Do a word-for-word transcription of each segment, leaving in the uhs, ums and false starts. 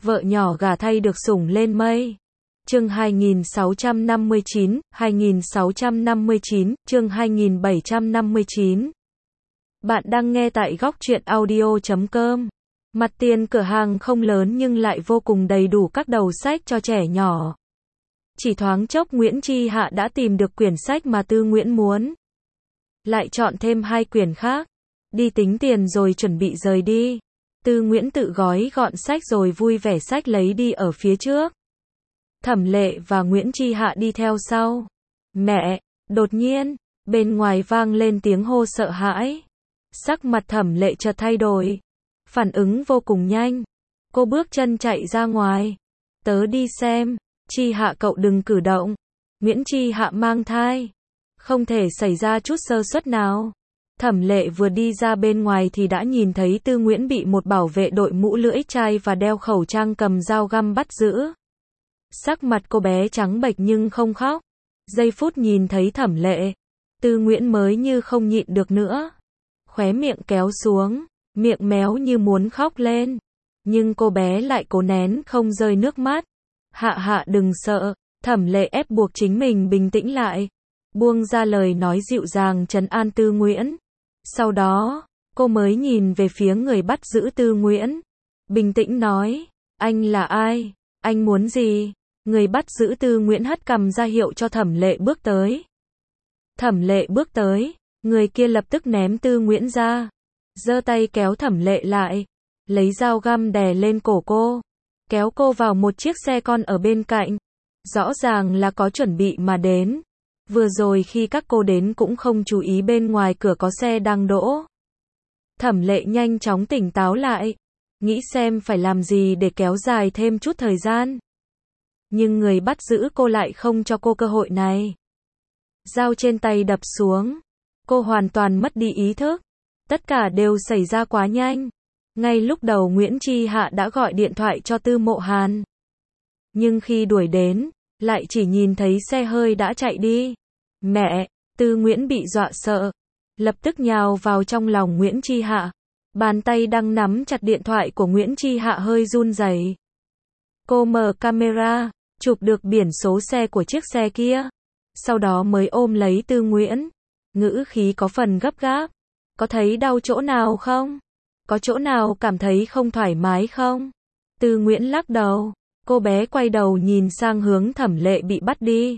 vợ nhỏ gả thay được sủng lên mây. Chương hai nghìn sáu trăm năm mươi chín, hai nghìn sáu trăm năm mươi chín, chương hai nghìn bảy trăm năm mươi chín. Bạn đang nghe tại góc truyện audio chấm com. Mặt tiền cửa hàng không lớn nhưng lại vô cùng đầy đủ các đầu sách cho trẻ nhỏ. Chỉ thoáng chốc Nguyễn Chi Hạ đã tìm được quyển sách mà Tư Nguyễn muốn. Lại chọn thêm hai quyển khác. Đi tính tiền rồi chuẩn bị rời đi. Tư Nguyễn tự gói gọn sách rồi vui vẻ xách lấy đi ở phía trước. Thẩm Lệ và Nguyễn Chi Hạ đi theo sau. Mẹ! Đột nhiên, bên ngoài vang lên tiếng hô sợ hãi. Sắc mặt Thẩm Lệ chợt thay đổi. Phản ứng vô cùng nhanh. Cô bước chân chạy ra ngoài. Tớ đi xem. Chi Hạ cậu đừng cử động. Nguyễn Chi Hạ mang thai. Không thể xảy ra chút sơ suất nào. Thẩm Lệ vừa đi ra bên ngoài thì đã nhìn thấy Tư Nguyễn bị một bảo vệ đội mũ lưỡi chai và đeo khẩu trang cầm dao găm bắt giữ. Sắc mặt cô bé trắng bệch nhưng không khóc. Giây phút nhìn thấy Thẩm Lệ, Tư Nguyễn mới như không nhịn được nữa. Khóe miệng kéo xuống, miệng méo như muốn khóc lên. Nhưng cô bé lại cố nén không rơi nước mắt. Hạ Hạ đừng sợ, Thẩm Lệ ép buộc chính mình bình tĩnh lại. Buông ra lời nói dịu dàng trấn an Tư Nguyễn. Sau đó, cô mới nhìn về phía người bắt giữ Tư Nguyễn. Bình tĩnh nói, anh là ai? Anh muốn gì? Người bắt giữ Tư Nguyễn hất cằm ra hiệu cho Thẩm Lệ bước tới. Thẩm Lệ bước tới, người kia lập tức ném Tư Nguyễn ra. Giơ tay kéo Thẩm Lệ lại. Lấy dao găm đè lên cổ cô. Kéo cô vào một chiếc xe con ở bên cạnh. Rõ ràng là có chuẩn bị mà đến. Vừa rồi khi các cô đến cũng không chú ý bên ngoài cửa có xe đang đỗ. Thẩm Lệ nhanh chóng tỉnh táo lại. Nghĩ xem phải làm gì để kéo dài thêm chút thời gian. Nhưng người bắt giữ cô lại không cho cô cơ hội này. Dao trên tay đập xuống. Cô hoàn toàn mất đi ý thức. Tất cả đều xảy ra quá nhanh. Ngay lúc đầu Nguyễn Chi Hạ đã gọi điện thoại cho Tư Mộ Hàn. Nhưng khi đuổi đến, lại chỉ nhìn thấy xe hơi đã chạy đi. Mẹ! Tư Nguyễn bị dọa sợ. Lập tức nhào vào trong lòng Nguyễn Chi Hạ. Bàn tay đang nắm chặt điện thoại của Nguyễn Chi Hạ hơi run rẩy. Cô mở camera, chụp được biển số xe của chiếc xe kia. Sau đó mới ôm lấy Tư Nguyễn. Ngữ khí có phần gấp gáp. Có thấy đau chỗ nào không? Có chỗ nào cảm thấy không thoải mái không? Tư Nguyễn lắc đầu. Cô bé quay đầu nhìn sang hướng Thẩm Lệ bị bắt đi.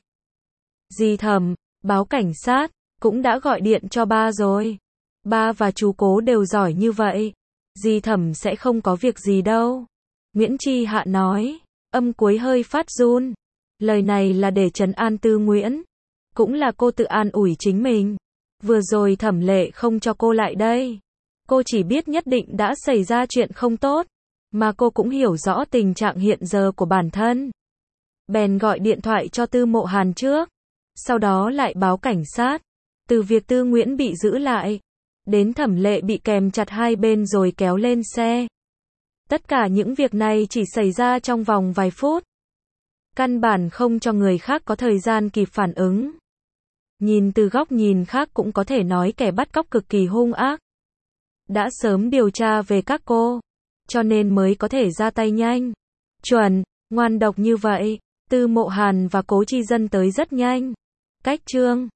Dì Thẩm, báo cảnh sát, cũng đã gọi điện cho ba rồi. Ba và chú Cố đều giỏi như vậy. Dì Thẩm sẽ không có việc gì đâu. Nguyễn Chi Hạ nói, âm cuối hơi phát run. Lời này là để trấn an Tư Nguyễn. Cũng là cô tự an ủi chính mình. Vừa rồi Thẩm Lệ không cho cô lại đây. Cô chỉ biết nhất định đã xảy ra chuyện không tốt. Mà cô cũng hiểu rõ tình trạng hiện giờ của bản thân. Bèn gọi điện thoại cho Tư Mộ Hàn trước. Sau đó lại báo cảnh sát. Từ việc Tư Nguyễn bị giữ lại. Đến Thẩm Lệ bị kèm chặt hai bên rồi kéo lên xe. Tất cả những việc này chỉ xảy ra trong vòng vài phút. Căn bản không cho người khác có thời gian kịp phản ứng. Nhìn từ góc nhìn khác cũng có thể nói kẻ bắt cóc cực kỳ hung ác. Đã sớm điều tra về các cô. Cho nên mới có thể ra tay nhanh. Chuẩn, ngoan độc như vậy. Tư Mộ Hàn và Cố Chi Dân tới rất nhanh. Cách chương